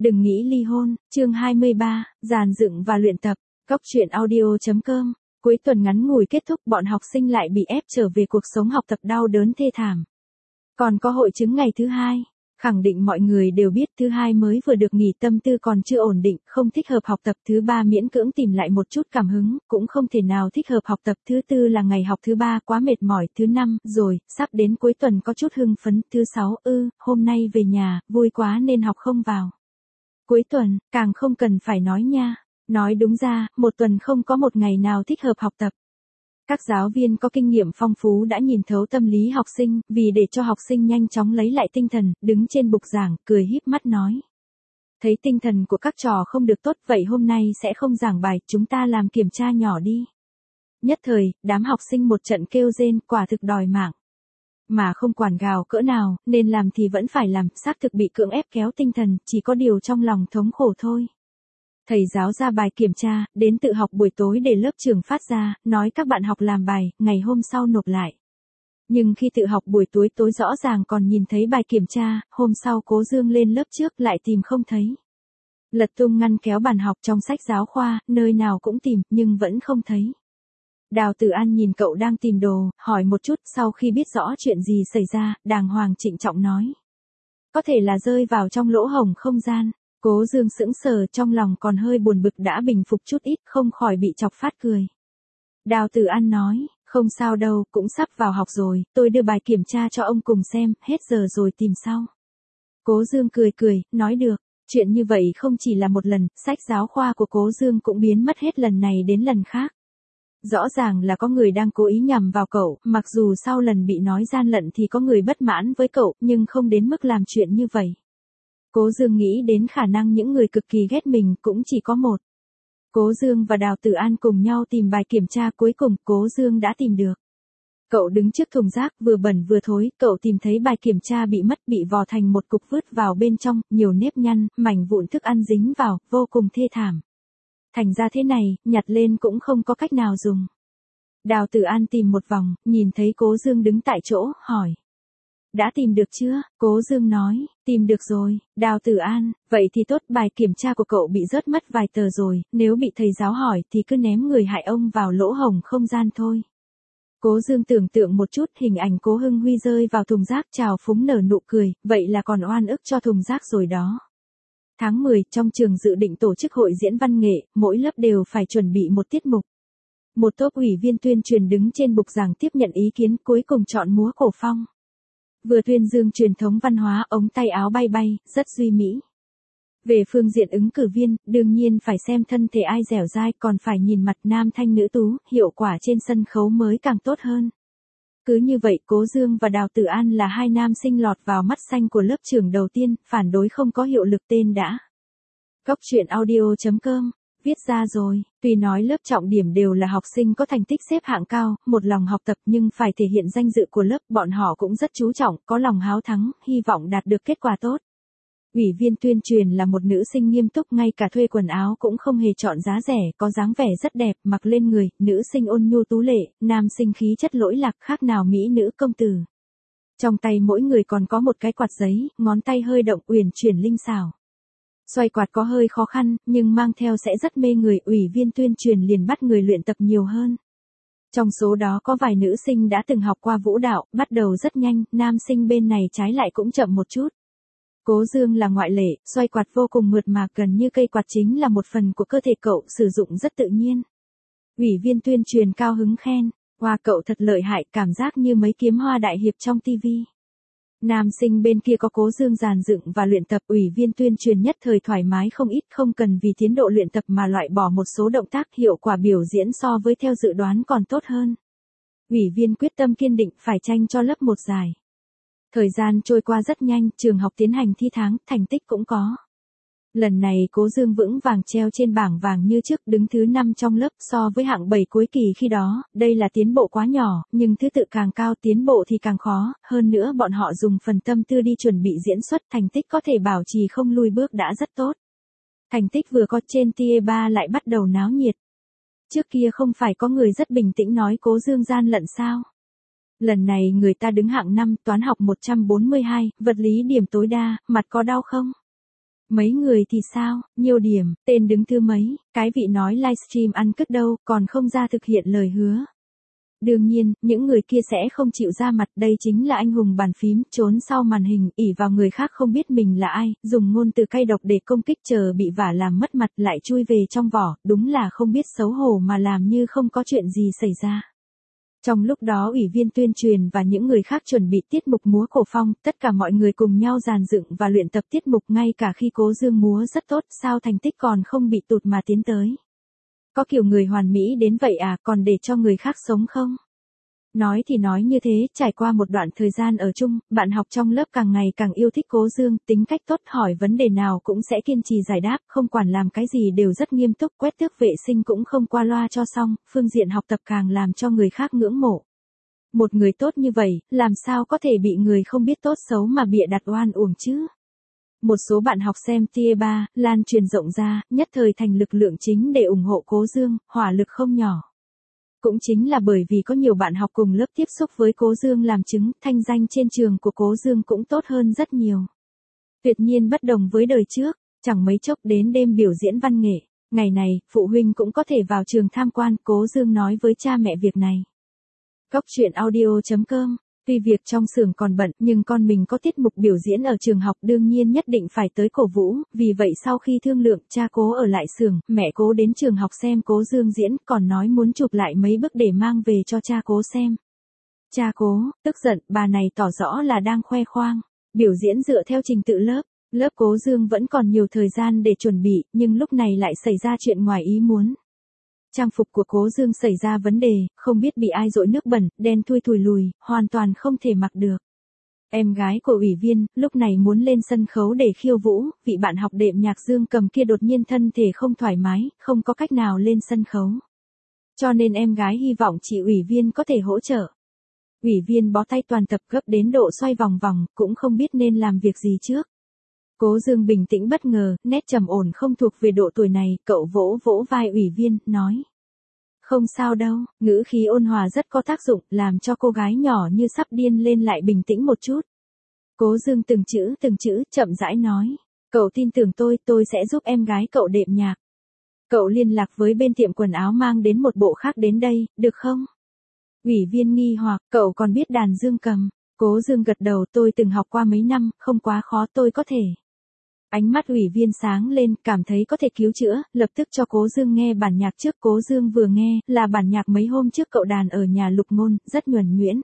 Đừng nghĩ ly hôn, chương 23, dàn dựng và luyện tập, Cóc truyện audio.com. Cuối tuần ngắn ngủi kết thúc, bọn học sinh lại bị ép trở về cuộc sống học tập đau đớn thê thảm. Còn có hội chứng ngày thứ hai, khẳng định mọi người đều biết thứ hai mới vừa được nghỉ tâm tư còn chưa ổn định, không thích hợp học tập. Thứ ba miễn cưỡng tìm lại một chút cảm hứng, cũng không thể nào thích hợp học tập. Thứ tư là ngày học thứ ba quá mệt mỏi. Thứ năm, rồi, sắp đến cuối tuần có chút hưng phấn. Thứ sáu, hôm nay về nhà, vui quá nên học không vào. Cuối tuần, càng không cần phải nói nha. Nói đúng ra, một tuần không có một ngày nào thích hợp học tập. Các giáo viên có kinh nghiệm phong phú đã nhìn thấu tâm lý học sinh, vì để cho học sinh nhanh chóng lấy lại tinh thần, đứng trên bục giảng, cười híp mắt nói. Thấy tinh thần của các trò không được tốt, vậy hôm nay sẽ không giảng bài, chúng ta làm kiểm tra nhỏ đi. Nhất thời, đám học sinh một trận kêu rên, quả thực đòi mạng. Mà không quản gào cỡ nào, nên làm thì vẫn phải làm, xác thực bị cưỡng ép kéo tinh thần, chỉ có điều trong lòng thống khổ thôi. Thầy giáo ra bài kiểm tra, đến tự học buổi tối để lớp trưởng phát ra, nói các bạn học làm bài, ngày hôm sau nộp lại. Nhưng khi tự học buổi tối rõ ràng còn nhìn thấy bài kiểm tra, hôm sau Cố Dương lên lớp trước lại tìm không thấy. Lật tung ngăn kéo bàn học trong sách giáo khoa, nơi nào cũng tìm, nhưng vẫn không thấy. Đào Tử An nhìn cậu đang tìm đồ, hỏi một chút, sau khi biết rõ chuyện gì xảy ra, đàng hoàng trịnh trọng nói. Có thể là rơi vào trong lỗ hổng không gian. Cố Dương sững sờ, trong lòng còn hơi buồn bực, đã bình phục chút ít, không khỏi bị chọc phát cười. Đào Tử An nói, không sao đâu, cũng sắp vào học rồi, tôi đưa bài kiểm tra cho ông cùng xem, hết giờ rồi tìm sau. Cố Dương cười, nói được, chuyện như vậy không chỉ là một lần, sách giáo khoa của Cố Dương cũng biến mất hết lần này đến lần khác. Rõ ràng là có người đang cố ý nhằm vào cậu, mặc dù sau lần bị nói gian lận thì có người bất mãn với cậu, nhưng không đến mức làm chuyện như vậy. Cố Dương nghĩ đến khả năng những người cực kỳ ghét mình cũng chỉ có một. Cố Dương và Đào Tử An cùng nhau tìm bài kiểm tra, cuối cùng Cố Dương đã tìm được. Cậu đứng trước thùng rác, vừa bẩn vừa thối, cậu tìm thấy bài kiểm tra bị mất, bị vò thành một cục vứt vào bên trong, nhiều nếp nhăn, mảnh vụn thức ăn dính vào, vô cùng thê thảm. Thành ra thế này, nhặt lên cũng không có cách nào dùng. Đào Tử An tìm một vòng, nhìn thấy Cố Dương đứng tại chỗ, hỏi. Đã tìm được chưa? Cố Dương nói, tìm được rồi. Đào Tử An, vậy thì tốt, bài kiểm tra của cậu bị rớt mất vài tờ rồi, nếu bị thầy giáo hỏi thì cứ ném người hại ông vào lỗ hổng không gian thôi. Cố Dương tưởng tượng một chút, hình ảnh Cố Hưng Huy rơi vào thùng rác, trào phúng nở nụ cười, vậy là còn oan ức cho thùng rác rồi đó. Tháng 10, trong trường dự định tổ chức hội diễn văn nghệ, mỗi lớp đều phải chuẩn bị một tiết mục. Một tốp ủy viên tuyên truyền đứng trên bục giảng tiếp nhận ý kiến, cuối cùng chọn múa cổ phong. Vừa tuyên dương truyền thống văn hóa, ống tay áo bay bay, rất duy mỹ. Về phương diện ứng cử viên, đương nhiên phải xem thân thể ai dẻo dai, còn phải nhìn mặt nam thanh nữ tú, hiệu quả trên sân khấu mới càng tốt hơn. Cứ như vậy, Cố Dương và Đào Tử An là hai nam sinh lọt vào mắt xanh của lớp trưởng đầu tiên, phản đối không có hiệu lực tên đã. Cóc truyện audio.com. Viết ra rồi, tuy nói lớp trọng điểm đều là học sinh có thành tích xếp hạng cao, một lòng học tập nhưng phải thể hiện danh dự của lớp, bọn họ cũng rất chú trọng, có lòng háo thắng, hy vọng đạt được kết quả tốt. Ủy viên tuyên truyền là một nữ sinh nghiêm túc, ngay cả thuê quần áo cũng không hề chọn giá rẻ, có dáng vẻ rất đẹp, mặc lên người, nữ sinh ôn nhu tú lệ, nam sinh khí chất lỗi lạc, khác nào mỹ nữ công tử. Trong tay mỗi người còn có một cái quạt giấy, ngón tay hơi động, uyển chuyển linh xảo. Xoay quạt có hơi khó khăn, nhưng mang theo sẽ rất mê người, ủy viên tuyên truyền liền bắt người luyện tập nhiều hơn. Trong số đó có vài nữ sinh đã từng học qua vũ đạo, bắt đầu rất nhanh, nam sinh bên này trái lại cũng chậm một chút. Cố Dương là ngoại lệ, xoay quạt vô cùng mượt mà, gần như cây quạt chính là một phần của cơ thể cậu, sử dụng rất tự nhiên. Ủy viên tuyên truyền cao hứng khen, wow, cậu thật lợi hại, cảm giác như mấy kiếm hoa đại hiệp trong tivi. Nam sinh bên kia có Cố Dương dàn dựng và luyện tập, ủy viên tuyên truyền nhất thời thoải mái không ít, không cần vì tiến độ luyện tập mà loại bỏ một số động tác, hiệu quả biểu diễn so với theo dự đoán còn tốt hơn. Ủy viên quyết tâm kiên định phải tranh cho lớp một giải. Thời gian trôi qua rất nhanh, trường học tiến hành thi tháng, thành tích cũng có. Lần này Cố Dương vững vàng treo trên bảng vàng như trước, đứng thứ 5 trong lớp, so với hạng 7 cuối kỳ khi đó, đây là tiến bộ quá nhỏ, nhưng thứ tự càng cao tiến bộ thì càng khó, hơn nữa bọn họ dùng phần tâm tư đi chuẩn bị diễn xuất, thành tích có thể bảo trì không lui bước đã rất tốt. Thành tích vừa có trên tia 3 lại bắt đầu náo nhiệt. Trước kia không phải có người rất bình tĩnh nói Cố Dương gian lận sao? Lần này người ta đứng hạng 5, toán học 142, vật lý điểm tối đa, mặt có đau không? Mấy người thì sao, nhiều điểm, tên đứng thứ mấy, cái vị nói livestream ăn cất đâu, còn không ra thực hiện lời hứa. Đương nhiên, những người kia sẽ không chịu ra mặt, đây chính là anh hùng bàn phím, trốn sau màn hình, ỷ vào người khác không biết mình là ai, dùng ngôn từ cay độc để công kích chờ bị vả làm mất mặt lại chui về trong vỏ, đúng là không biết xấu hổ mà làm như không có chuyện gì xảy ra. Trong lúc đó ủy viên tuyên truyền và những người khác chuẩn bị tiết mục múa cổ phong, tất cả mọi người cùng nhau dàn dựng và luyện tập tiết mục ngay cả khi Cố Dương múa rất tốt, sao thành tích còn không bị tụt mà tiến tới. Có kiểu người hoàn mỹ đến vậy à, còn để cho người khác sống không? Nói thì nói như thế, trải qua một đoạn thời gian ở chung, bạn học trong lớp càng ngày càng yêu thích Cố Dương, tính cách tốt, hỏi vấn đề nào cũng sẽ kiên trì giải đáp, không quản làm cái gì đều rất nghiêm túc, quét tước vệ sinh cũng không qua loa cho xong, phương diện học tập càng làm cho người khác ngưỡng mộ. Một người tốt như vậy, làm sao có thể bị người không biết tốt xấu mà bịa đặt oan uổng chứ? Một số bạn học xem tia 3, lan truyền rộng ra, nhất thời thành lực lượng chính để ủng hộ Cố Dương, hỏa lực không nhỏ. Cũng chính là bởi vì có nhiều bạn học cùng lớp tiếp xúc với Cố Dương làm chứng, thanh danh trên trường của Cố Dương cũng tốt hơn rất nhiều. Tuyệt nhiên bất đồng với đời trước, chẳng mấy chốc đến đêm biểu diễn văn nghệ. Ngày này, phụ huynh cũng có thể vào trường tham quan, Cố Dương nói với cha mẹ việc này. Góc truyện audio.com. Tuy việc trong xưởng còn bận, nhưng con mình có tiết mục biểu diễn ở trường học đương nhiên nhất định phải tới cổ vũ, vì vậy sau khi thương lượng, cha Cố ở lại xưởng, mẹ Cố đến trường học xem Cố Dương diễn, còn nói muốn chụp lại mấy bức để mang về cho cha Cố xem. Cha Cố, tức giận, bà này tỏ rõ là đang khoe khoang, biểu diễn dựa theo trình tự lớp. Lớp Cố Dương vẫn còn nhiều thời gian để chuẩn bị, nhưng lúc này lại xảy ra chuyện ngoài ý muốn. Trang phục của Cố Dương xảy ra vấn đề, không biết bị ai dội nước bẩn, đen thui thùi lùi, hoàn toàn không thể mặc được. Em gái của ủy viên, lúc này muốn lên sân khấu để khiêu vũ, vị bạn học đệm nhạc Dương Cầm kia đột nhiên thân thể không thoải mái, không có cách nào lên sân khấu. Cho nên em gái hy vọng chị ủy viên có thể hỗ trợ. Ủy viên bó tay toàn tập gấp đến độ xoay vòng vòng, cũng không biết nên làm việc gì trước. Cố Dương bình tĩnh bất ngờ, nét trầm ổn không thuộc về độ tuổi này, cậu vỗ vỗ vai ủy viên, nói. Không sao đâu, ngữ khí ôn hòa rất có tác dụng, làm cho cô gái nhỏ như sắp điên lên lại bình tĩnh một chút. Cố Dương từng chữ, chậm rãi nói. Cậu tin tưởng tôi sẽ giúp em gái cậu đệm nhạc. Cậu liên lạc với bên tiệm quần áo mang đến một bộ khác đến đây, được không? Ủy viên nghi hoặc, cậu còn biết đàn dương cầm. Cố Dương gật đầu, tôi từng học qua mấy năm, không quá khó, tôi có thể. Ánh mắt ủy viên sáng lên, cảm thấy có thể cứu chữa, lập tức cho Cố Dương nghe bản nhạc trước. Cố Dương vừa nghe, là bản nhạc mấy hôm trước cậu đàn ở nhà Lục Ngôn, rất nhuần nhuyễn.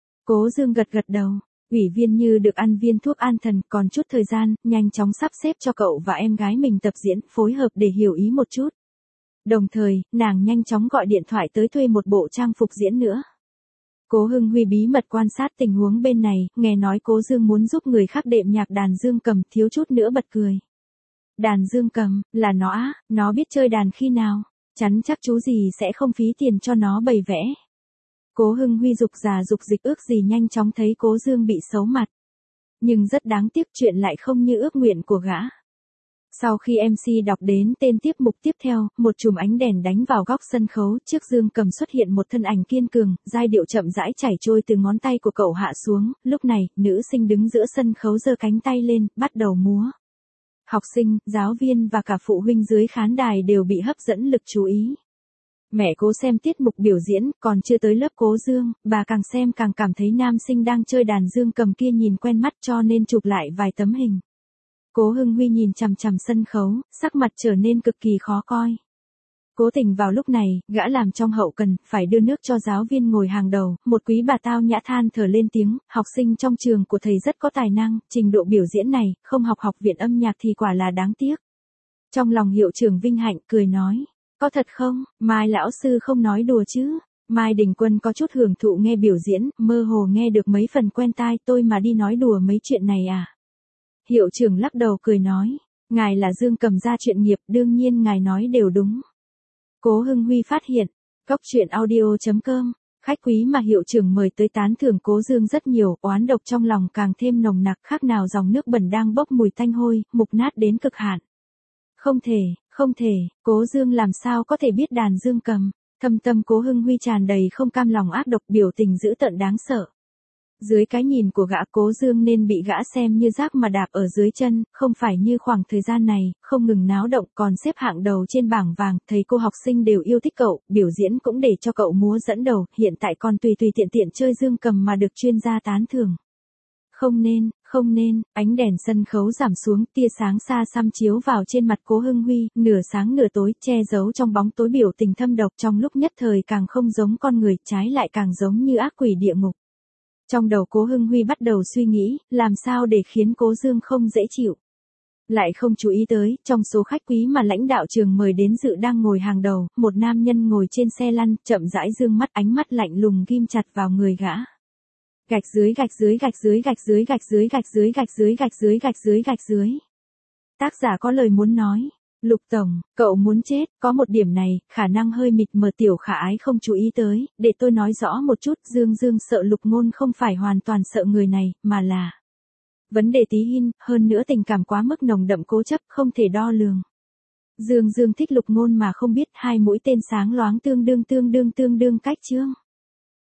Cố Dương gật đầu, ủy viên như được ăn viên thuốc an thần, còn chút thời gian, nhanh chóng sắp xếp cho cậu và em gái mình tập diễn, phối hợp để hiểu ý một chút. Đồng thời, nàng nhanh chóng gọi điện thoại tới thuê một bộ trang phục diễn nữa. Cố Hưng Huy bí mật quan sát tình huống bên này, nghe nói Cố Dương muốn giúp người khác đệm nhạc đàn dương cầm, thiếu chút nữa bật cười. Đàn dương cầm, là nó á, nó biết chơi đàn khi nào, chắn chắc chú gì sẽ không phí tiền cho nó bày vẽ. Cố Hưng Huy dục già dục dịch ước gì nhanh chóng thấy Cố Dương bị xấu mặt. Nhưng rất đáng tiếc chuyện lại không như ước nguyện của gã. Sau khi MC đọc đến tên tiết mục tiếp theo, một chùm ánh đèn đánh vào góc sân khấu, trước Dương Cầm xuất hiện một thân ảnh kiên cường, giai điệu chậm rãi chảy trôi từ ngón tay của cậu hạ xuống, lúc này, nữ sinh đứng giữa sân khấu giơ cánh tay lên, bắt đầu múa. Học sinh, giáo viên và cả phụ huynh dưới khán đài đều bị hấp dẫn lực chú ý. Mẹ Cố xem tiết mục biểu diễn, còn chưa tới lớp Cố Dương, bà càng xem càng cảm thấy nam sinh đang chơi đàn dương cầm kia nhìn quen mắt cho nên chụp lại vài tấm hình. Cố Hưng Huy nhìn chằm chằm sân khấu, sắc mặt trở nên cực kỳ khó coi. Cố Tình vào lúc này, gã làm trong hậu cần, phải đưa nước cho giáo viên ngồi hàng đầu, một quý bà tao nhã than thở lên tiếng, học sinh trong trường của thầy rất có tài năng, trình độ biểu diễn này, không học học viện âm nhạc thì quả là đáng tiếc. Trong lòng hiệu trưởng vinh hạnh, cười nói, có thật không, Mai lão sư không nói đùa chứ. Mai Đình Quân có chút hưởng thụ nghe biểu diễn, mơ hồ nghe được mấy phần quen tai, tôi mà đi nói đùa mấy chuyện này à. Hiệu trưởng lắc đầu cười nói, ngài là Dương Cầm gia chuyện nghiệp, đương nhiên ngài nói đều đúng. Cố Hưng Huy phát hiện, góc truyện audio.com, khách quý mà hiệu trưởng mời tới tán thưởng Cố Dương rất nhiều, oán độc trong lòng càng thêm nồng nặc, khác nào dòng nước bẩn đang bốc mùi tanh hôi, mục nát đến cực hạn. Không thể, Cố Dương làm sao có thể biết đàn dương cầm. Thâm tâm Cố Hưng Huy tràn đầy không cam lòng ác độc, biểu tình dữ tợn đáng sợ. Dưới cái nhìn của gã, Cố Dương nên bị gã xem như rác mà đạp ở dưới chân, không phải như khoảng thời gian này, không ngừng náo động còn xếp hạng đầu trên bảng vàng, thầy cô học sinh đều yêu thích cậu, biểu diễn cũng để cho cậu múa dẫn đầu, hiện tại còn tùy tùy tiện tiện chơi dương cầm mà được chuyên gia tán thưởng. Không nên, ánh đèn sân khấu giảm xuống, tia sáng xa xăm chiếu vào trên mặt Cố Hưng Huy, nửa sáng nửa tối, che giấu trong bóng tối biểu tình thâm độc, trong lúc nhất thời càng không giống con người, trái lại càng giống như ác quỷ địa ngục. Trong đầu Cố Hưng Huy bắt đầu suy nghĩ, làm sao để khiến Cố Dương không dễ chịu. Lại không chú ý tới, trong số khách quý mà lãnh đạo trường mời đến dự đang ngồi hàng đầu, một nam nhân ngồi trên xe lăn, chậm rãi dương mắt, ánh mắt lạnh lùng ghim chặt vào người gã. Gạch dưới. Tác giả có lời muốn nói. Lục Tổng, cậu muốn chết, có một điểm này, khả năng hơi mịt mờ Tiểu Khả Ái không chú ý tới, để tôi nói rõ một chút, Dương sợ Lục Ngôn không phải hoàn toàn sợ người này, mà là vấn đề tí hin, hơn nữa tình cảm quá mức nồng đậm cố chấp, không thể đo lường. Dương thích Lục Ngôn mà không biết, hai mũi tên sáng loáng tương đương cách chương.